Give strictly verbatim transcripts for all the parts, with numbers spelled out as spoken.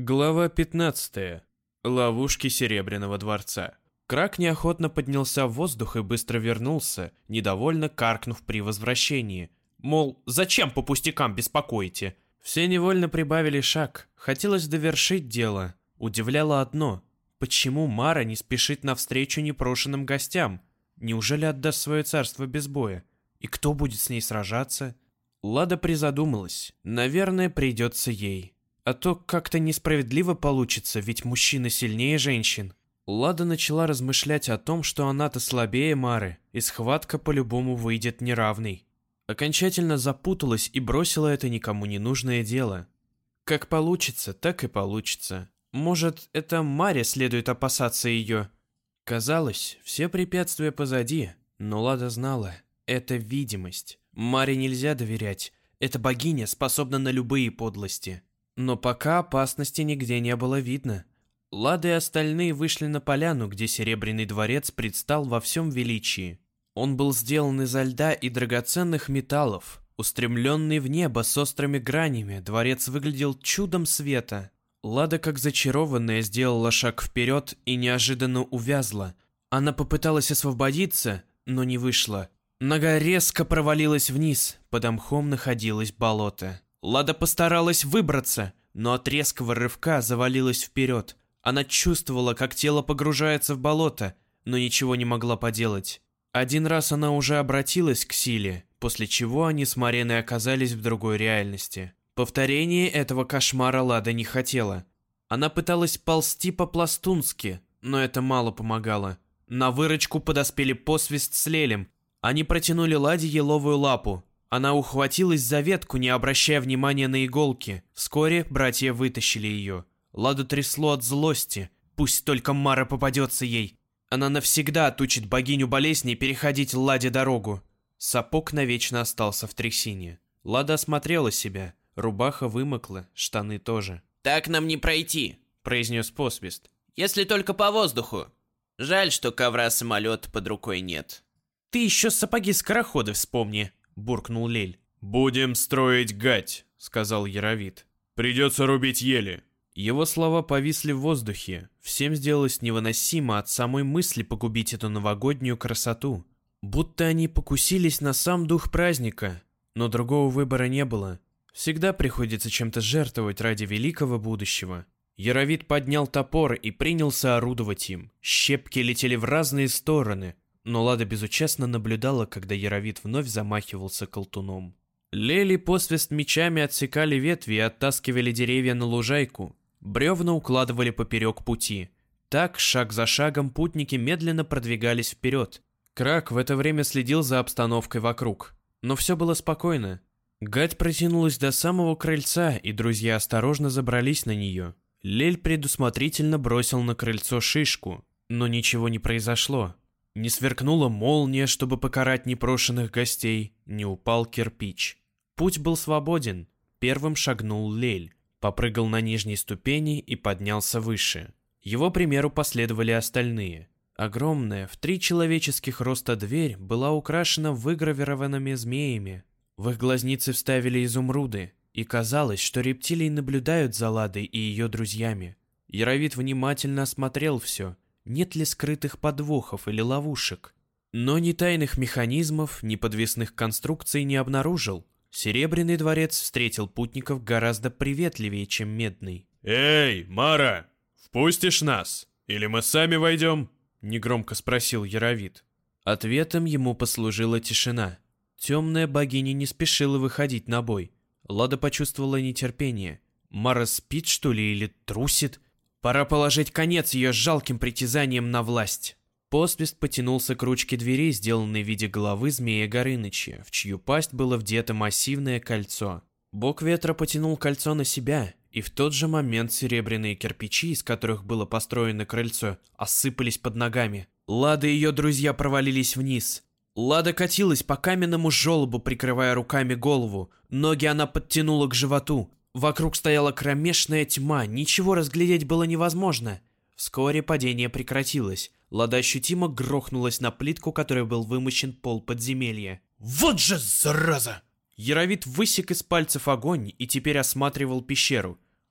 Глава пятнадцатая. Ловушки Серебряного дворца. Крак неохотно поднялся в воздух и быстро вернулся, недовольно каркнув при возвращении. Мол, зачем по пустякам беспокоите? Все невольно прибавили шаг. Хотелось довершить дело. Удивляло одно. Почему Мара не спешит навстречу непрошенным гостям? Неужели отдаст свое царство без боя? И кто будет с ней сражаться? Лада призадумалась. Наверное, придется ей. А то как-то несправедливо получится, ведь мужчина сильнее женщин. Лада начала размышлять о том, что она-то слабее Мары, и схватка по-любому выйдет неравной. Окончательно запуталась и бросила это никому не нужное дело. Как получится, так и получится. Может, это Маре следует опасаться ее? Казалось, все препятствия позади, но Лада знала, это видимость. Маре нельзя доверять, эта богиня способна на любые подлости. Но пока опасности нигде не было видно. Лада и остальные вышли на поляну, где Серебряный дворец предстал во всем величии. Он был сделан изо льда и драгоценных металлов. Устремленный в небо с острыми гранями, дворец выглядел чудом света. Лада, как зачарованная, сделала шаг вперед и неожиданно увязла. Она попыталась освободиться, но не вышла. Нога резко провалилась вниз, под мхом находилось болото. Лада постаралась выбраться, но от резкого рывка завалилась вперед. Она чувствовала, как тело погружается в болото, но ничего не могла поделать. Один раз она уже обратилась к силе, после чего они с Мариной оказались в другой реальности. Повторение этого кошмара Лада не хотела. Она пыталась ползти по-пластунски, но это мало помогало. На выручку подоспели Посвист с Лелем. Они протянули Ладе еловую лапу. Она ухватилась за ветку, не обращая внимания на иголки. Вскоре братья вытащили ее. Ладу трясло от злости. Пусть только Мара попадется ей. Она навсегда отучит богиню болезней переходить Ладе дорогу. Сапог навечно остался в трясине. Лада осмотрела себя. Рубаха вымокла, штаны тоже. «Так нам не пройти», — произнес Посвист. «если только по воздуху. Жаль, что ковра-самолета под рукой нет». «Ты еще сапоги-скороходы вспомни», — буркнул Лель. «Будем строить гать», — сказал Яровит. «Придется рубить ели». Его слова повисли в воздухе. Всем сделалось невыносимо от самой мысли погубить эту новогоднюю красоту. Будто они покусились на сам дух праздника. Но другого выбора не было. Всегда приходится чем-то жертвовать ради великого будущего. Яровит поднял топор и принялся орудовать им. Щепки летели в разные стороны. Но Лада безучастно наблюдала, когда Яровит вновь замахивался колтуном. Лели Посвист мечами отсекали ветви и оттаскивали деревья на лужайку. Бревна укладывали поперек пути. Так, шаг за шагом, путники медленно продвигались вперед. Крак в это время следил за обстановкой вокруг. Но все было спокойно. Гать протянулась до самого крыльца, и друзья осторожно забрались на нее. Лель предусмотрительно бросил на крыльцо шишку, но ничего не произошло. Не сверкнула молния, чтобы покарать непрошенных гостей, не упал кирпич. Путь был свободен. Первым шагнул Лель, попрыгал на нижней ступени и поднялся выше. Его примеру последовали остальные. Огромная, в три человеческих роста дверь была украшена выгравированными змеями. В их глазницы вставили изумруды, и казалось, что рептилии наблюдают за Ладой и ее друзьями. Яровит внимательно осмотрел все. Нет ли скрытых подвохов или ловушек? Но ни тайных механизмов, ни подвесных конструкций не обнаружил. Серебряный дворец встретил путников гораздо приветливее, чем Медный. «Эй, Мара, впустишь нас? Или мы сами войдем?» — негромко спросил Яровит. Ответом ему послужила тишина. Темная богиня не спешила выходить на бой. Лада почувствовала нетерпение. Мара спит, что ли, или трусит? Пора положить конец ее жалким притязаниям на власть. Посвист потянулся к ручке двери, сделанной в виде головы змея Горыныча, в чью пасть было вдето массивное кольцо. Бог ветра потянул кольцо на себя, и в тот же момент серебряные кирпичи, из которых было построено крыльцо, осыпались под ногами. Лада и ее друзья провалились вниз. Лада катилась по каменному желобу, прикрывая руками голову. Ноги она подтянула к животу. Вокруг стояла кромешная тьма, ничего разглядеть было невозможно. Вскоре падение прекратилось. Лада ощутимо грохнулась на плитку, которой был вымощен пол подземелья. «Вот же зараза!» Яровит высек из пальцев огонь и теперь осматривал пещеру.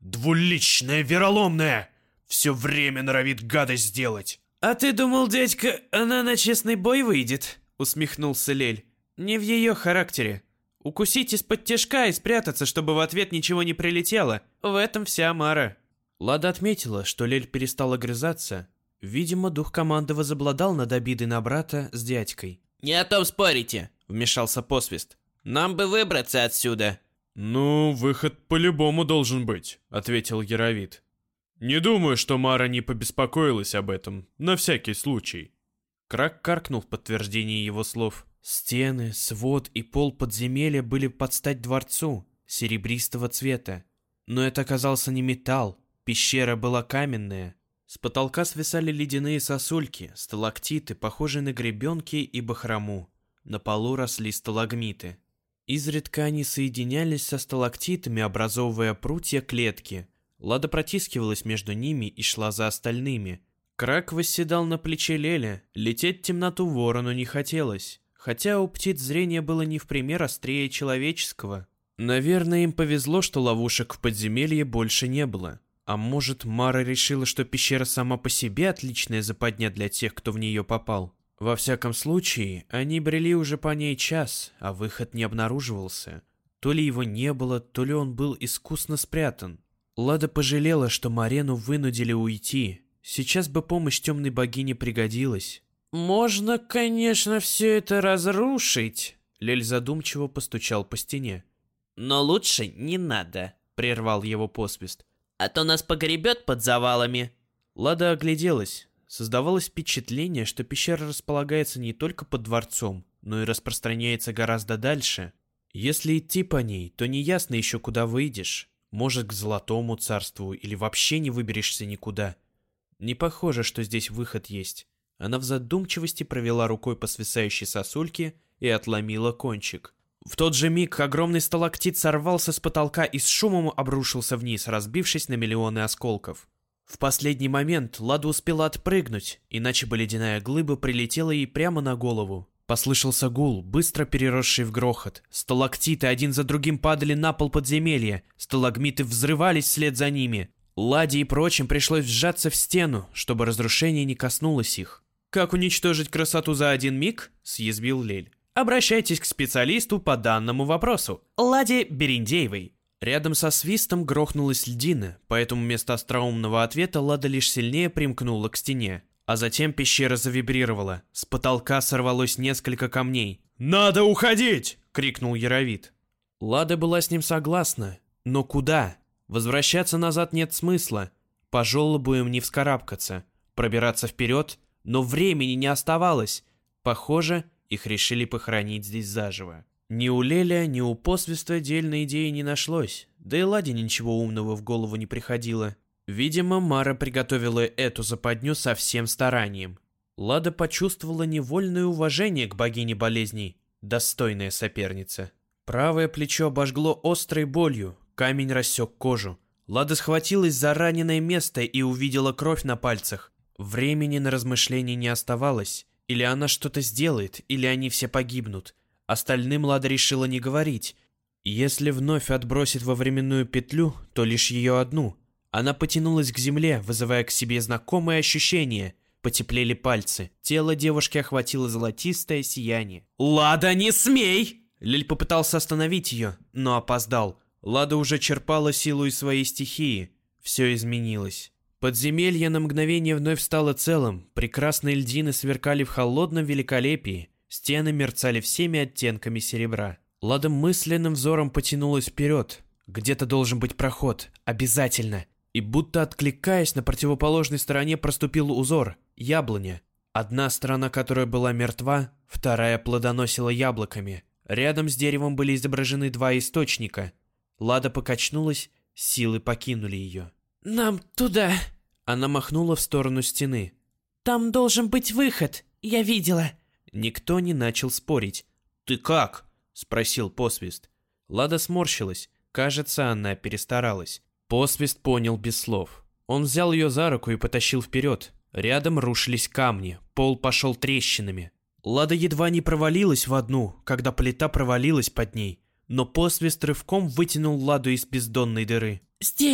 «Двуличная, вероломная! Все время норовит гадость сделать!» «А ты думал, дядька, она на честный бой выйдет?» — усмехнулся Лель. «Не в ее характере. Укусить из-под тишка и спрятаться, чтобы в ответ ничего не прилетело. В этом вся Мара». Лада отметила, что Лель перестал огрызаться. Видимо, дух команды возобладал над обидой на брата с дядькой. «Не о том спорите», — вмешался Посвист. «Нам бы выбраться отсюда». «Ну, выход по-любому должен быть», — ответил Яровит. «Не думаю, что Мара не побеспокоилась об этом, на всякий случай». Крак каркнул в подтверждение его слов. Стены, свод и пол подземелья были под стать дворцу, серебристого цвета. Но это оказался не металл, пещера была каменная. С потолка свисали ледяные сосульки, сталактиты, похожие на гребенки и бахрому. На полу росли сталагмиты. Изредка они соединялись со сталактитами, образовывая прутья клетки. Лада протискивалась между ними и шла за остальными. Крак восседал на плече Леля. Лететь в темноту ворону не хотелось, хотя у птиц зрение было не в пример острее человеческого. Наверное, им повезло, что ловушек в подземелье больше не было. А может, Мара решила, что пещера сама по себе отличная западня для тех, кто в нее попал. Во всяком случае, они брели уже по ней час, а выход не обнаруживался. То ли его не было, то ли он был искусно спрятан. Лада пожалела, что Марену вынудили уйти. Сейчас бы помощь темной богине пригодилась. «Можно, конечно, все это разрушить», — Лель задумчиво постучал по стене. «Но лучше не надо», — прервал его посвист. «А то нас погребет под завалами». Лада огляделась. Создавалось впечатление, что пещера располагается не только под дворцом, но и распространяется гораздо дальше. Если идти по ней, то неясно еще, куда выйдешь. Может, к Золотому царству, или вообще не выберешься никуда. Не похоже, что здесь выход есть. Она в задумчивости провела рукой по свисающей сосульке и отломила кончик. В тот же миг огромный сталактит сорвался с потолка и с шумом обрушился вниз, разбившись на миллионы осколков. В последний момент Лада успела отпрыгнуть, иначе бы ледяная глыба прилетела ей прямо на голову. Послышался гул, быстро переросший в грохот. Сталактиты один за другим падали на пол подземелья, сталагмиты взрывались вслед за ними. Ладе и прочим пришлось вжаться в стену, чтобы разрушение не коснулось их. «Как уничтожить красоту за один миг?» – съязвил Лель. «Обращайтесь к специалисту по данному вопросу, Ладе Берендеевой». Рядом со свистом грохнулась льдина, поэтому вместо остроумного ответа Лада лишь сильнее примкнула к стене. А затем пещера завибрировала. С потолка сорвалось несколько камней. «Надо уходить!» — крикнул Яровит. Лада была с ним согласна. Но куда? Возвращаться назад нет смысла. По желобу им не вскарабкаться. Пробираться вперед? Но времени не оставалось. Похоже, их решили похоронить здесь заживо. Ни у Леля, ни у Посвиста дельной идеи не нашлось. Да и Ладе ничего умного в голову не приходило. Видимо, Мара приготовила эту западню со всем старанием. Лада почувствовала невольное уважение к богине болезней. Достойная соперница. Правое плечо обожгло острой болью. Камень рассек кожу. Лада схватилась за раненое место и увидела кровь на пальцах. Времени на размышления не оставалось. Или она что-то сделает, или они все погибнут. Остальным Лада решила не говорить. Если вновь отбросит во временную петлю, то лишь ее одну. Она потянулась к земле, вызывая к себе знакомое ощущение. Потеплели пальцы. Тело девушки охватило золотистое сияние. «Лада, не смей!» Лель попытался остановить ее, но опоздал. Лада уже черпала силу из своей стихии. Все изменилось. Подземелье на мгновение вновь стало целым. Прекрасные льдины сверкали в холодном великолепии. Стены мерцали всеми оттенками серебра. Лада мысленным взором потянулась вперед. Где-то должен быть проход. Обязательно. И будто откликаясь, на противоположной стороне проступил узор – яблоня. Одна сторона, которая была мертва, вторая плодоносила яблоками. Рядом с деревом были изображены два источника. Лада покачнулась, силы покинули ее. «Нам туда!» Она махнула в сторону стены. «Там должен быть выход, я видела!» Никто не начал спорить. «Ты как?» – спросил Посвист. Лада сморщилась. Кажется, она перестаралась. Посвист понял без слов. Он взял ее за руку и потащил вперед. Рядом рушились камни, пол пошел трещинами. Лада едва не провалилась в одну, когда плита провалилась под ней. Но Посвист рывком вытянул Ладу из бездонной дыры. «Здесь!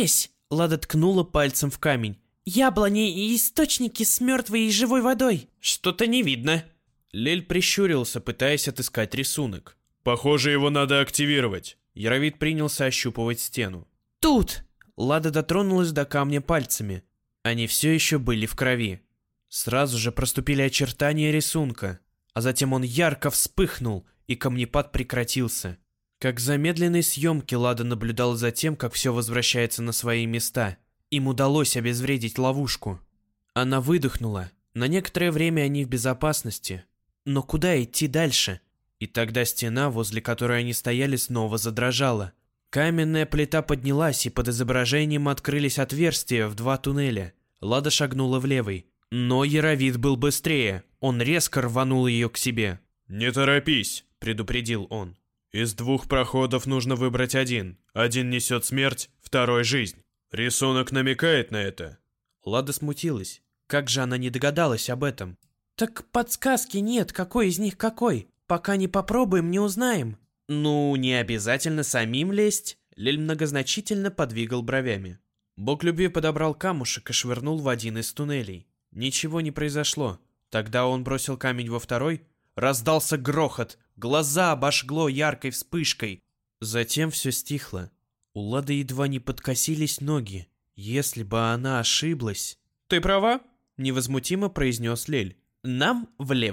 Лада ткнула пальцем в камень. «Яблони и источники с мертвой и живой водой!» «Что-то не видно!» Лель прищурился, пытаясь отыскать рисунок. «Похоже, его надо активировать!» Яровит принялся ощупывать стену. «Тут!» Лада дотронулась до камня пальцами. Они все еще были в крови. Сразу же проступили очертания рисунка, а затем он ярко вспыхнул, и камнепад прекратился. Как в замедленной съемке Лада наблюдала за тем, как все возвращается на свои места. Им удалось обезвредить ловушку. Она выдохнула. На некоторое время они в безопасности. Но куда идти дальше? И тогда стена, возле которой они стояли, снова задрожала. Каменная плита поднялась, и под изображением открылись отверстия в два туннеля. Лада шагнула в левый. Но Яровит был быстрее. Он резко рванул ее к себе. «Не торопись», — предупредил он. «Из двух проходов нужно выбрать один. Один несет смерть, второй — жизнь. Рисунок намекает на это». Лада смутилась. Как же она не догадалась об этом? «Так подсказки нет, какой из них какой. Пока не попробуем, не узнаем». «Ну, не обязательно самим лезть», — Лель многозначительно подвигал бровями. Бог любви подобрал камушек и швырнул в один из туннелей. Ничего не произошло. Тогда он бросил камень во второй. Раздался грохот, глаза обожгло яркой вспышкой. Затем все стихло. У Лады едва не подкосились ноги. Если бы она ошиблась... «Ты права», — невозмутимо произнес Лель. «Нам влево».